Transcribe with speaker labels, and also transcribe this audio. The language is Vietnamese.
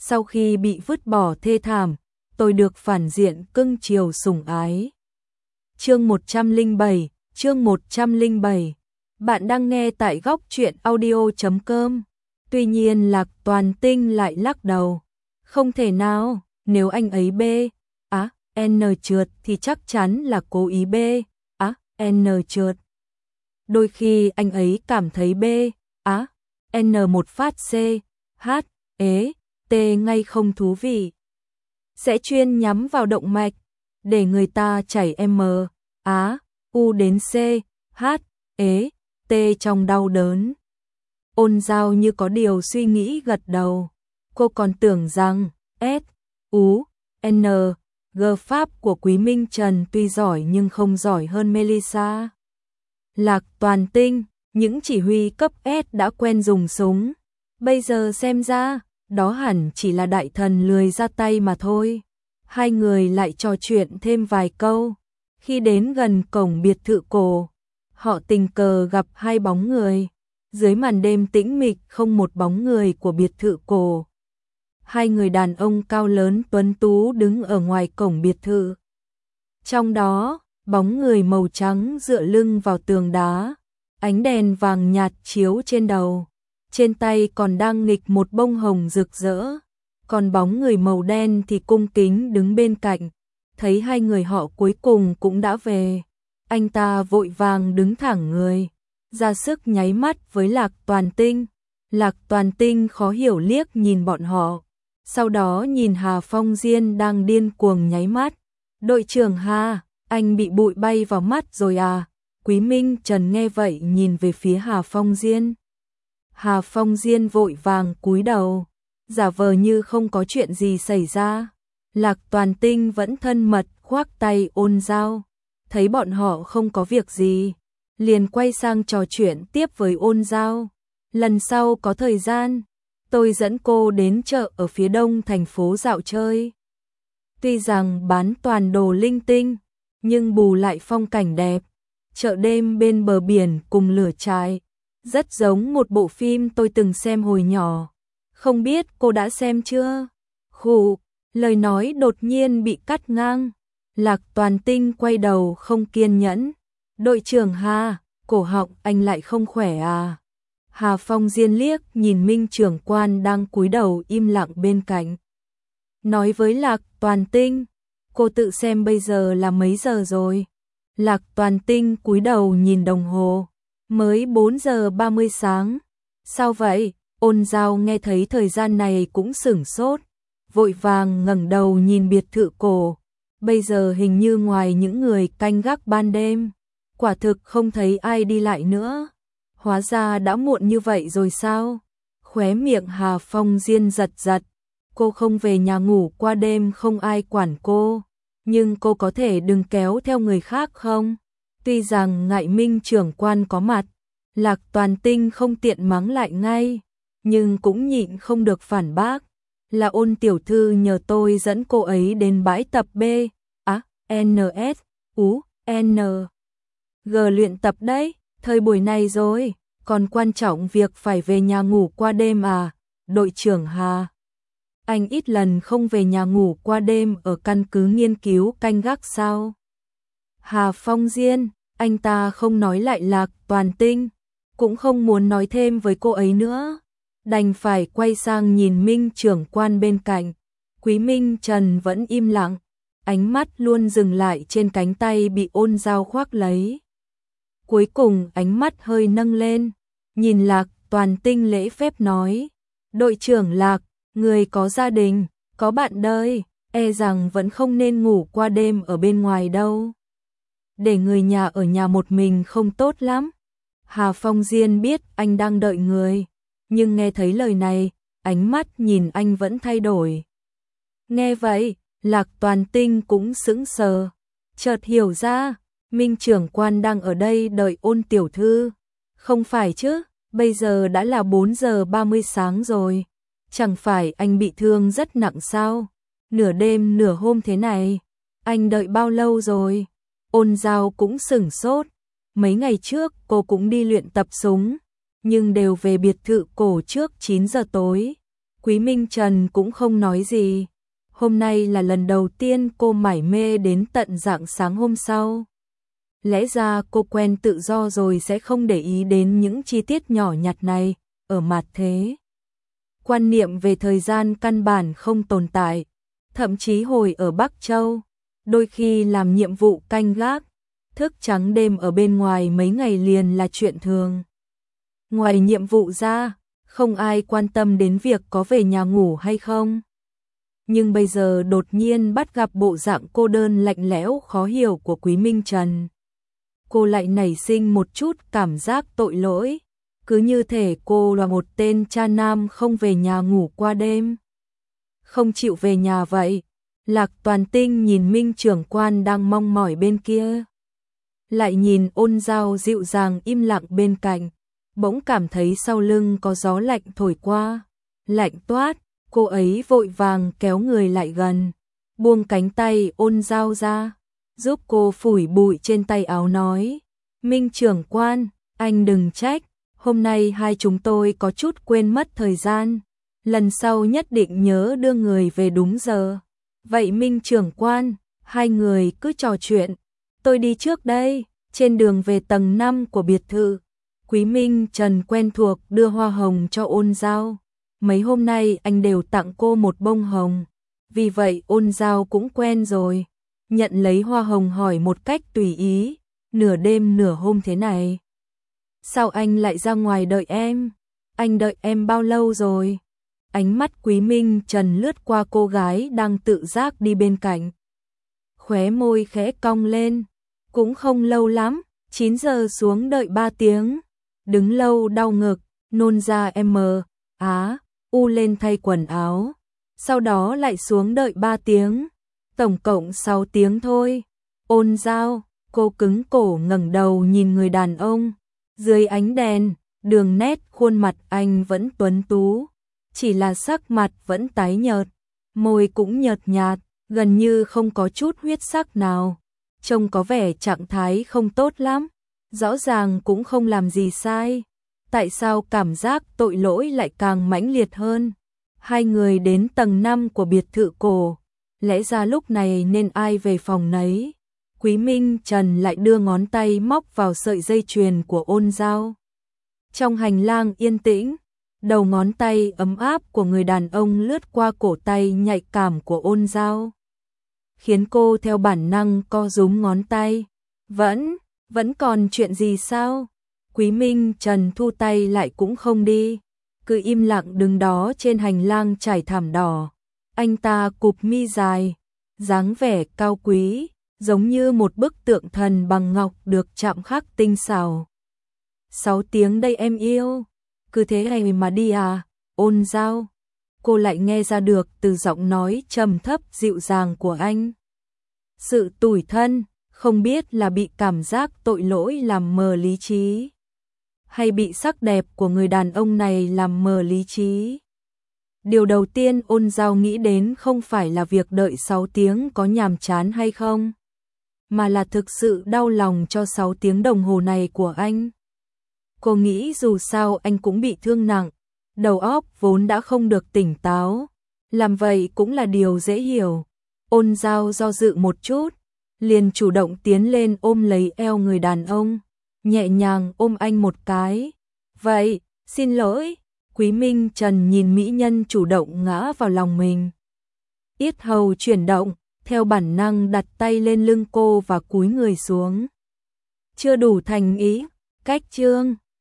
Speaker 1: sau khi bị vứt bỏ thê thảm, tôi được phản diện cưng chiều sủng ái. Chương 107, chương 107. Bạn đang nghe tại góc truyện audio.com. Tuy nhiên Lạc Toàn Tinh lại lắc đầu. Không thể nào, nếu anh ấy B, N trượt thì chắc chắn là cố ý B, N trượt. Đôi khi anh ấy cảm thấy B, N một phát C, H, T ngay không thú vị. Sẽ chuyên nhắm vào động mạch, để người ta chảy M, U đến C, H, T trong đau đớn. Ôn Giao như có điều suy nghĩ gật đầu. Cô còn tưởng rằng S, U, N, G pháp của Quý Minh Trần tuy giỏi nhưng không giỏi hơn Melissa. Lạc Toàn Tinh, những chỉ huy cấp S đã quen dùng súng. Bây giờ xem ra, đó hẳn chỉ là đại thần lười ra tay mà thôi. Hai người lại trò chuyện thêm vài câu. Khi đến gần cổng biệt thự cổ, họ tình cờ gặp hai bóng người. Dưới màn đêm tĩnh mịch không một bóng người của biệt thự cổ. Hai người đàn ông cao lớn tuấn tú đứng ở ngoài cổng biệt thự. Trong đó, bóng người màu trắng dựa lưng vào tường đá, ánh đèn vàng nhạt chiếu trên đầu. Trên tay còn đang nghịch một bông hồng rực rỡ. Còn bóng người màu đen thì cung kính đứng bên cạnh. Thấy hai người họ cuối cùng cũng đã về. Anh ta vội vàng đứng thẳng người, ra sức nháy mắt với Lạc Toàn Tinh. Lạc Toàn Tinh khó hiểu liếc nhìn bọn họ. Sau đó nhìn Hà Phong Diên đang điên cuồng nháy mắt. Đội trưởng Hà, anh bị bụi bay vào mắt rồi à? Quý Minh Trần nghe vậy nhìn về phía Hà Phong Diên. Hà Phong Diên vội vàng cúi đầu, giả vờ như không có chuyện gì xảy ra. Lạc Toàn Tinh vẫn thân mật khoác tay Ôn Giao. Thấy bọn họ không có việc gì, liền quay sang trò chuyện tiếp với Ôn Giao. Lần sau có thời gian, tôi dẫn cô đến chợ ở phía đông thành phố dạo chơi. Tuy rằng bán toàn đồ linh tinh, nhưng bù lại phong cảnh đẹp. Chợ đêm bên bờ biển cùng lửa trại, rất giống một bộ phim tôi từng xem hồi nhỏ. Không biết cô đã xem chưa? Khụ, lời nói đột nhiên bị cắt ngang. Lạc Toàn Tinh quay đầu không kiên nhẫn. Đội trưởng Hà, cổ họng anh lại không khỏe à? Hà Phong Diên liếc nhìn Minh trưởng quan đang cúi đầu im lặng bên cạnh. Nói với Lạc Toàn Tinh, cô tự xem bây giờ là mấy giờ rồi. Lạc Toàn Tinh cúi đầu nhìn đồng hồ, mới 4 giờ 30 sáng. Sao vậy? Ôn Giao nghe thấy thời gian này cũng sửng sốt, vội vàng ngẩng đầu nhìn biệt thự cổ. Bây giờ hình như ngoài những người canh gác ban đêm, quả thực không thấy ai đi lại nữa. Hóa ra đã muộn như vậy rồi sao? Khóe miệng Hà Phong Diên giật giật. Cô không về nhà ngủ qua đêm không ai quản cô, nhưng cô có thể đừng kéo theo người khác không? Tuy rằng ngại Minh trưởng quan có mặt, Lạc Toàn Tinh không tiện mắng lại ngay, nhưng cũng nhịn không được phản bác. Là Ôn tiểu thư nhờ tôi dẫn cô ấy đến bãi tập B, N, S, U, N, G luyện tập đấy. Thời buổi này rồi, còn quan trọng việc phải về nhà ngủ qua đêm à? Đội trưởng Hà, anh ít lần không về nhà ngủ qua đêm ở căn cứ nghiên cứu canh gác sao? Hà Phong Diên, anh ta không nói lại Lạc Toàn Tinh, cũng không muốn nói thêm với cô ấy nữa, đành phải quay sang nhìn Minh trưởng quan bên cạnh. Quý Minh Trần vẫn im lặng, ánh mắt luôn dừng lại trên cánh tay bị Ôn Giao khoác lấy. Cuối cùng ánh mắt hơi nâng lên, nhìn Lạc Toàn Tinh lễ phép nói, đội trưởng Lạc, người có gia đình, có bạn đời, e rằng vẫn không nên ngủ qua đêm ở bên ngoài đâu. Để người nhà ở nhà một mình không tốt lắm. Hà Phong Diên biết anh đang đợi người, nhưng nghe thấy lời này, ánh mắt nhìn anh vẫn thay đổi. Nghe vậy, Lạc Toàn Tinh cũng sững sờ, chợt hiểu ra, Minh trưởng quan đang ở đây đợi Ôn tiểu thư. Không phải chứ, bây giờ đã là 4 giờ 30 sáng rồi. Chẳng phải anh bị thương rất nặng sao? Nửa đêm nửa hôm thế này, anh đợi bao lâu rồi? Ôn Giao cũng sửng sốt. Mấy ngày trước cô cũng đi luyện tập súng, nhưng đều về biệt thự cổ trước 9 giờ tối. Quý Minh Trần cũng không nói gì. Hôm nay là lần đầu tiên cô mải mê đến tận rạng sáng hôm sau. Lẽ ra cô quen tự do rồi sẽ không để ý đến những chi tiết nhỏ nhặt này, ở mặt thế. Quan niệm về thời gian căn bản không tồn tại, thậm chí hồi ở Bắc Châu, đôi khi làm nhiệm vụ canh gác, thức trắng đêm ở bên ngoài mấy ngày liền là chuyện thường. Ngoài nhiệm vụ ra, không ai quan tâm đến việc có về nhà ngủ hay không. Nhưng bây giờ đột nhiên bắt gặp bộ dạng cô đơn lạnh lẽo khó hiểu của Quý Minh Trần. Cô lại nảy sinh một chút cảm giác tội lỗi, cứ như thể cô là một tên cha nam không về nhà ngủ qua đêm. Không chịu về nhà vậy. Lạc Toàn Tinh nhìn Minh trưởng quan đang mong mỏi bên kia. Lại nhìn Ôn Giao dịu dàng im lặng bên cạnh, bỗng cảm thấy sau lưng có gió lạnh thổi qua. Lạnh toát, cô ấy vội vàng kéo người lại gần, buông cánh tay Ôn Giao ra, giúp cô phủi bụi trên tay áo nói. Minh trưởng quan, anh đừng trách, hôm nay hai chúng tôi có chút quên mất thời gian. Lần sau nhất định nhớ đưa người về đúng giờ. Vậy Minh trưởng quan, hai người cứ trò chuyện, tôi đi trước đây. Trên đường về tầng 5 của biệt thự, Quý Minh Trần quen thuộc đưa hoa hồng cho Ôn Giao. Mấy hôm nay anh đều tặng cô một bông hồng, vì vậy Ôn Giao cũng quen rồi. Nhận lấy hoa hồng hỏi một cách tùy ý, nửa đêm nửa hôm thế này. Sao anh lại ra ngoài đợi em? Anh đợi em bao lâu rồi? Ánh mắt Quý Minh Trần lướt qua cô gái đang tự giác đi bên cạnh. Khóe môi khẽ cong lên. Cũng không lâu lắm, 9 giờ xuống đợi 3 tiếng. Đứng lâu đau ngực, nôn ra u lên thay quần áo. Sau đó lại xuống đợi 3 tiếng. Tổng cộng 6 tiếng thôi. Ôn Giao, cô cứng cổ ngẩng đầu nhìn người đàn ông. Dưới ánh đèn, đường nét khuôn mặt anh vẫn tuấn tú. Chỉ là sắc mặt vẫn tái nhợt, môi cũng nhợt nhạt, gần như không có chút huyết sắc nào. Trông có vẻ trạng thái không tốt lắm, rõ ràng cũng không làm gì sai. Tại sao cảm giác tội lỗi lại càng mãnh liệt hơn? Hai người đến tầng 5 của biệt thự cổ, lẽ ra lúc này nên ai về phòng nấy. Quý Minh Trần lại đưa ngón tay móc vào sợi dây chuyền của Ôn Giao. Trong hành lang yên tĩnh, đầu ngón tay ấm áp của người đàn ông lướt qua cổ tay nhạy cảm của Ôn Giao, khiến cô theo bản năng co rúm ngón tay. Vẫn còn chuyện gì sao? Quý Minh Trần thu tay lại cũng không đi, cứ im lặng đứng đó trên hành lang trải thảm đỏ. Anh ta cụp mi dài, dáng vẻ cao quý, giống như một bức tượng thần bằng ngọc được chạm khắc tinh xảo. 6 tiếng đây em yêu, cứ thế này mà đi à? Ôn Giao, cô lại nghe ra được từ giọng nói trầm thấp dịu dàng của anh. Sự tủi thân, không biết là bị cảm giác tội lỗi làm mờ lý trí, hay bị sắc đẹp của người đàn ông này làm mờ lý trí. Điều đầu tiên Ôn Giao nghĩ đến không phải là việc đợi 6 tiếng có nhàm chán hay không, mà là thực sự đau lòng cho 6 tiếng đồng hồ này của anh. Cô nghĩ dù sao anh cũng bị thương nặng, đầu óc vốn đã không được tỉnh táo, làm vậy cũng là điều dễ hiểu. Ôn Giao do dự một chút, liền chủ động tiến lên ôm lấy eo người đàn ông, nhẹ nhàng ôm anh một cái. Vậy, xin lỗi. Quý Minh Trần nhìn mỹ nhân chủ động ngã vào lòng mình. Yết hầu chuyển động, theo bản năng đặt tay lên lưng cô và cúi người xuống. Chưa đủ thành ý, cách chương